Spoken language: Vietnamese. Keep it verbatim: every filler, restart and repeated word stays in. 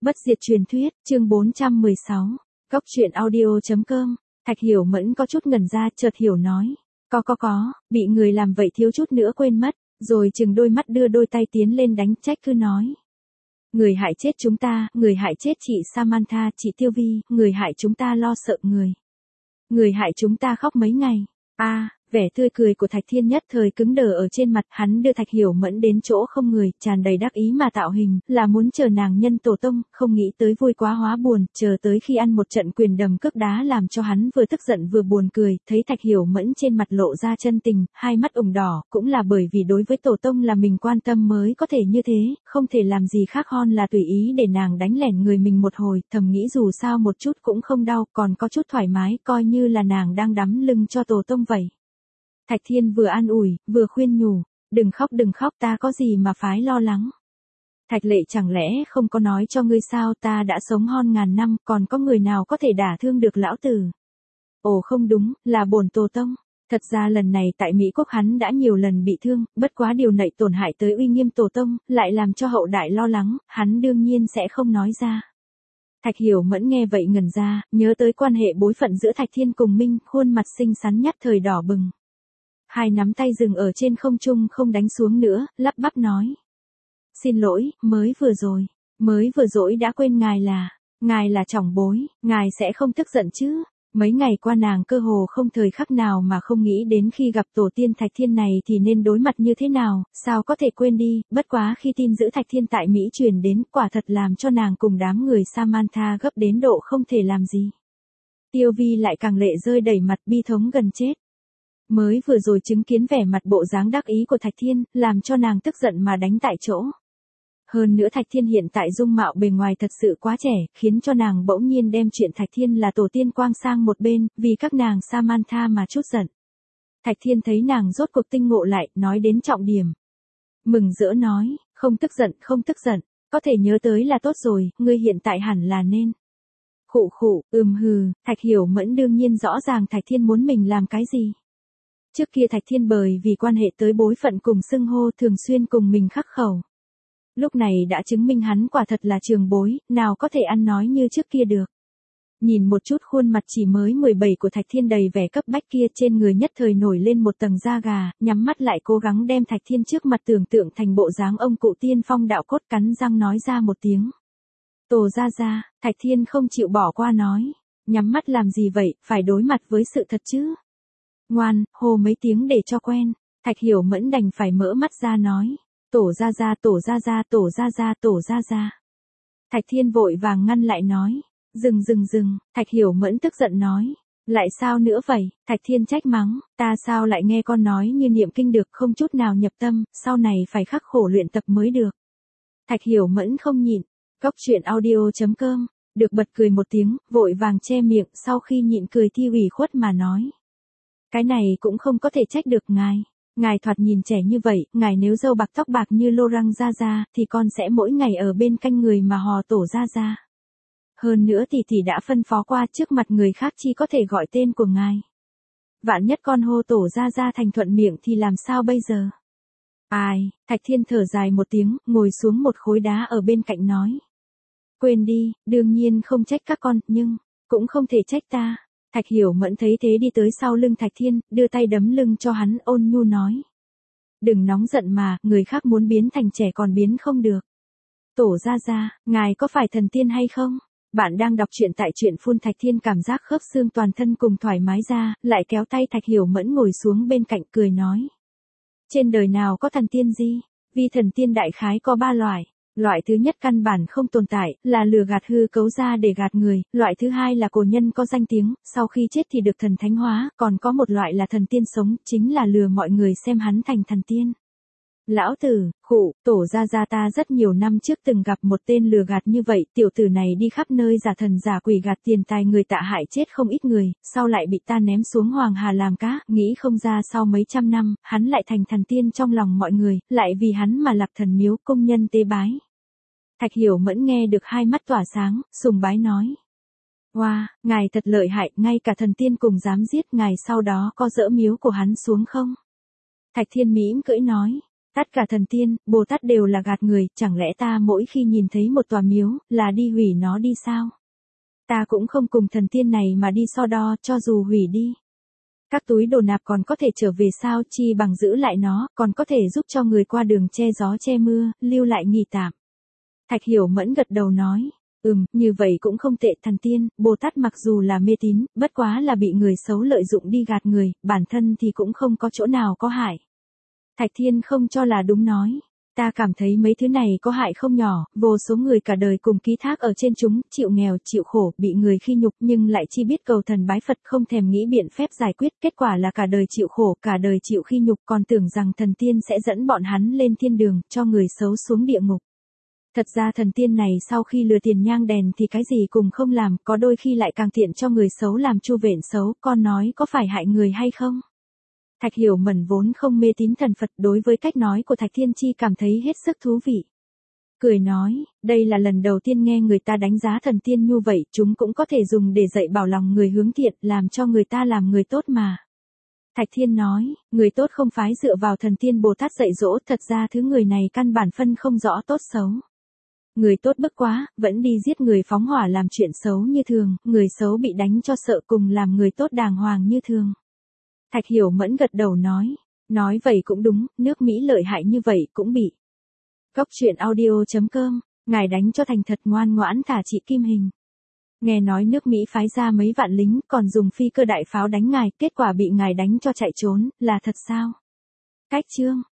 Bất diệt truyền thuyết, chương bốn trăm mười sáu. Cốc truyện audio.com. Thạch Hiểu Mẫn có chút ngẩn ra, chợt hiểu nói. Có có có, bị người làm vậy thiếu chút nữa quên mất, rồi chừng đôi mắt đưa đôi tay tiến lên đánh trách cứ nói. Người hại chết chúng ta, người hại chết chị Samantha, chị Tiêu Vi, người hại chúng ta lo sợ người. Người hại chúng ta khóc mấy ngày. A, vẻ tươi cười của Thạch Thiên nhất thời cứng đờ ở trên mặt, hắn đưa Thạch Hiểu Mẫn đến chỗ không người, tràn đầy đắc ý mà tạo hình, là muốn chờ nàng nhân tổ tông, không nghĩ tới vui quá hóa buồn, chờ tới khi ăn một trận quyền đầm cước đá làm cho hắn vừa tức giận vừa buồn cười, thấy Thạch Hiểu Mẫn trên mặt lộ ra chân tình, hai mắt ửng đỏ, cũng là bởi vì đối với tổ tông là mình quan tâm mới có thể như thế, không thể làm gì khác hơn là tùy ý để nàng đánh lẻn người mình một hồi, thầm nghĩ dù sao một chút cũng không đau, còn có chút thoải mái, coi như là nàng đang đắm lưng cho tổ tông vậy. Thạch Thiên vừa an ủi, vừa khuyên nhủ, đừng khóc đừng khóc, ta có gì mà phái lo lắng. Thạch Lệ chẳng lẽ không có nói cho ngươi sao, ta đã sống hơn ngàn năm, còn có người nào có thể đả thương được lão tử. Ồ không đúng, là bổn tổ tông. Thật ra lần này tại Mỹ Quốc hắn đã nhiều lần bị thương, bất quá điều này tổn hại tới uy nghiêm tổ tông, lại làm cho hậu đại lo lắng, hắn đương nhiên sẽ không nói ra. Thạch Hiểu Mẫn nghe vậy ngẩn ra, nhớ tới quan hệ bối phận giữa Thạch Thiên cùng Minh, khuôn mặt xinh xắn nhất thời đỏ bừng. Hai nắm tay dừng ở trên không trung không đánh xuống nữa, lắp bắp nói. Xin lỗi, mới vừa rồi, mới vừa rồi đã quên ngài là, ngài là trọng bối, ngài sẽ không tức giận chứ. Mấy ngày qua nàng cơ hồ không thời khắc nào mà không nghĩ đến khi gặp tổ tiên Thạch Thiên này thì nên đối mặt như thế nào, sao có thể quên đi, bất quá khi tin giữ Thạch Thiên tại Mỹ truyền đến, quả thật làm cho nàng cùng đám người Samantha gấp đến độ không thể làm gì. Tiêu Vi lại càng lệ rơi đầy mặt bi thống gần chết. Mới vừa rồi chứng kiến vẻ mặt bộ dáng đắc ý của Thạch Thiên, làm cho nàng tức giận mà đánh tại chỗ. Hơn nữa Thạch Thiên hiện tại dung mạo bề ngoài thật sự quá trẻ, khiến cho nàng bỗng nhiên đem chuyện Thạch Thiên là tổ tiên quang sang một bên, vì các nàng Samantha mà chút giận. Thạch Thiên thấy nàng rốt cuộc tinh ngộ lại, nói đến trọng điểm. Mừng rỡ nói, không tức giận, không tức giận, có thể nhớ tới là tốt rồi, ngươi hiện tại hẳn là nên. Khụ khụ, ừm hừ, Thạch Hiểu Mẫn đương nhiên rõ ràng Thạch Thiên muốn mình làm cái gì. Trước kia Thạch Thiên bởi vì quan hệ tới bối phận cùng xưng hô thường xuyên cùng mình khắc khẩu. Lúc này đã chứng minh hắn quả thật là trường bối, nào có thể ăn nói như trước kia được. Nhìn một chút khuôn mặt chỉ mới mười bảy của Thạch Thiên đầy vẻ cấp bách kia, trên người nhất thời nổi lên một tầng da gà, nhắm mắt lại cố gắng đem Thạch Thiên trước mặt tưởng tượng thành bộ dáng ông cụ tiên phong đạo cốt, cắn răng nói ra một tiếng. Tổ ra ra, Thạch Thiên không chịu bỏ qua nói, nhắm mắt làm gì vậy, phải đối mặt với sự thật chứ. Ngoan, hô mấy tiếng để cho quen. Thạch Hiểu Mẫn đành phải mở mắt ra nói. Tổ ra ra, tổ ra ra, tổ ra ra, tổ ra ra. Thạch Thiên vội vàng ngăn lại nói. Dừng dừng dừng, Thạch Hiểu Mẫn tức giận nói. Lại sao nữa vậy? Thạch Thiên trách mắng. Ta sao lại nghe con nói như niệm kinh được, không chút nào nhập tâm, sau này phải khắc khổ luyện tập mới được. Thạch Hiểu Mẫn không nhịn. Cốc truyện audio.com. Được bật cười một tiếng, vội vàng che miệng, sau khi nhịn cười thì ủy khuất mà nói. Cái này cũng không có thể trách được ngài. Ngài thoạt nhìn trẻ như vậy, ngài nếu râu bạc tóc bạc như Lô Răng Gia Gia, thì con sẽ mỗi ngày ở bên canh người mà hò tổ Gia Gia. Hơn nữa tỷ tỷ đã phân phó qua, trước mặt người khác chỉ có thể gọi tên của ngài. Vạn nhất con hô tổ Gia Gia thành thuận miệng thì làm sao bây giờ? Ai, Thạch Thiên thở dài một tiếng, ngồi xuống một khối đá ở bên cạnh nói. Quên đi, đương nhiên không trách các con, nhưng, cũng không thể trách ta. Thạch Hiểu Mẫn thấy thế đi tới sau lưng Thạch Thiên, đưa tay đấm lưng cho hắn, ôn nhu nói. Đừng nóng giận mà, người khác muốn biến thành trẻ còn biến không được. Tổ ra ra, ngài có phải thần tiên hay không? Bạn đang đọc truyện tại truyện phun. Thạch Thiên cảm giác khớp xương toàn thân cùng thoải mái ra, lại kéo tay Thạch Hiểu Mẫn ngồi xuống bên cạnh cười nói. Trên đời nào có thần tiên gì? Vì thần tiên đại khái có ba loại. Loại thứ nhất căn bản không tồn tại, là lừa gạt hư cấu ra để gạt người, loại thứ hai là cổ nhân có danh tiếng, sau khi chết thì được thần thánh hóa, còn có một loại là thần tiên sống, chính là lừa mọi người xem hắn thành thần tiên. Lão tử, khụ, tổ ra ra ta rất nhiều năm trước từng gặp một tên lừa gạt như vậy, tiểu tử này đi khắp nơi giả thần giả quỷ gạt tiền tài người tạ hại chết không ít người, sau lại bị ta ném xuống Hoàng Hà làm cá, nghĩ không ra sau mấy trăm năm, hắn lại thành thần tiên trong lòng mọi người, lại vì hắn mà lập thần miếu công nhân tế bái. Thạch Hiểu Mẫn nghe được hai mắt tỏa sáng, sùng bái nói. Wow, ngài thật lợi hại, ngay cả thần tiên cùng dám giết ngài, sau đó có dỡ miếu của hắn xuống không? Thạch Thiên mỉm cười nói. Tất cả thần tiên, Bồ Tát đều là gạt người, chẳng lẽ ta mỗi khi nhìn thấy một tòa miếu, là đi hủy nó đi sao? Ta cũng không cùng thần tiên này mà đi so đo, cho dù hủy đi. Các túi đồ nạp còn có thể trở về sao, chi bằng giữ lại nó, còn có thể giúp cho người qua đường che gió che mưa, lưu lại nghỉ tạm. Thạch Hiểu Mẫn gật đầu nói, ừm, như vậy cũng không tệ. Thần tiên, Bồ Tát mặc dù là mê tín, bất quá là bị người xấu lợi dụng đi gạt người, bản thân thì cũng không có chỗ nào có hại. Thạch Thiên không cho là đúng nói, ta cảm thấy mấy thứ này có hại không nhỏ, vô số người cả đời cùng ký thác ở trên chúng, chịu nghèo, chịu khổ, bị người khi nhục nhưng lại chi biết cầu thần bái Phật, không thèm nghĩ biện phép giải quyết, kết quả là cả đời chịu khổ, cả đời chịu khi nhục, còn tưởng rằng thần tiên sẽ dẫn bọn hắn lên thiên đường, cho người xấu xuống địa ngục. Thật ra thần tiên này sau khi lừa tiền nhang đèn thì cái gì cùng không làm, có đôi khi lại càng tiện cho người xấu làm chu vện xấu, con nói có phải hại người hay không? Thạch Hiểu Mẫn vốn không mê tín thần Phật, đối với cách nói của Thạch Thiên Chi cảm thấy hết sức thú vị. Cười nói, đây là lần đầu tiên nghe người ta đánh giá thần tiên như vậy, chúng cũng có thể dùng để dạy bảo lòng người hướng thiện, làm cho người ta làm người tốt mà. Thạch Thiên nói, người tốt không phái dựa vào thần tiên Bồ Tát dạy dỗ, thật ra thứ người này căn bản phân không rõ tốt xấu. Người tốt bức quá, vẫn đi giết người phóng hỏa làm chuyện xấu như thường, người xấu bị đánh cho sợ cùng làm người tốt đàng hoàng như thường. Thạch Hiểu Mẫn gật đầu nói, nói vậy cũng đúng, nước Mỹ lợi hại như vậy cũng bị. Cốc truyện audio chấm com, ngài đánh cho thành thật ngoan ngoãn thả chị Kim Hình. Nghe nói nước Mỹ phái ra mấy vạn lính còn dùng phi cơ đại pháo đánh ngài, kết quả bị ngài đánh cho chạy trốn, là thật sao? Cách chương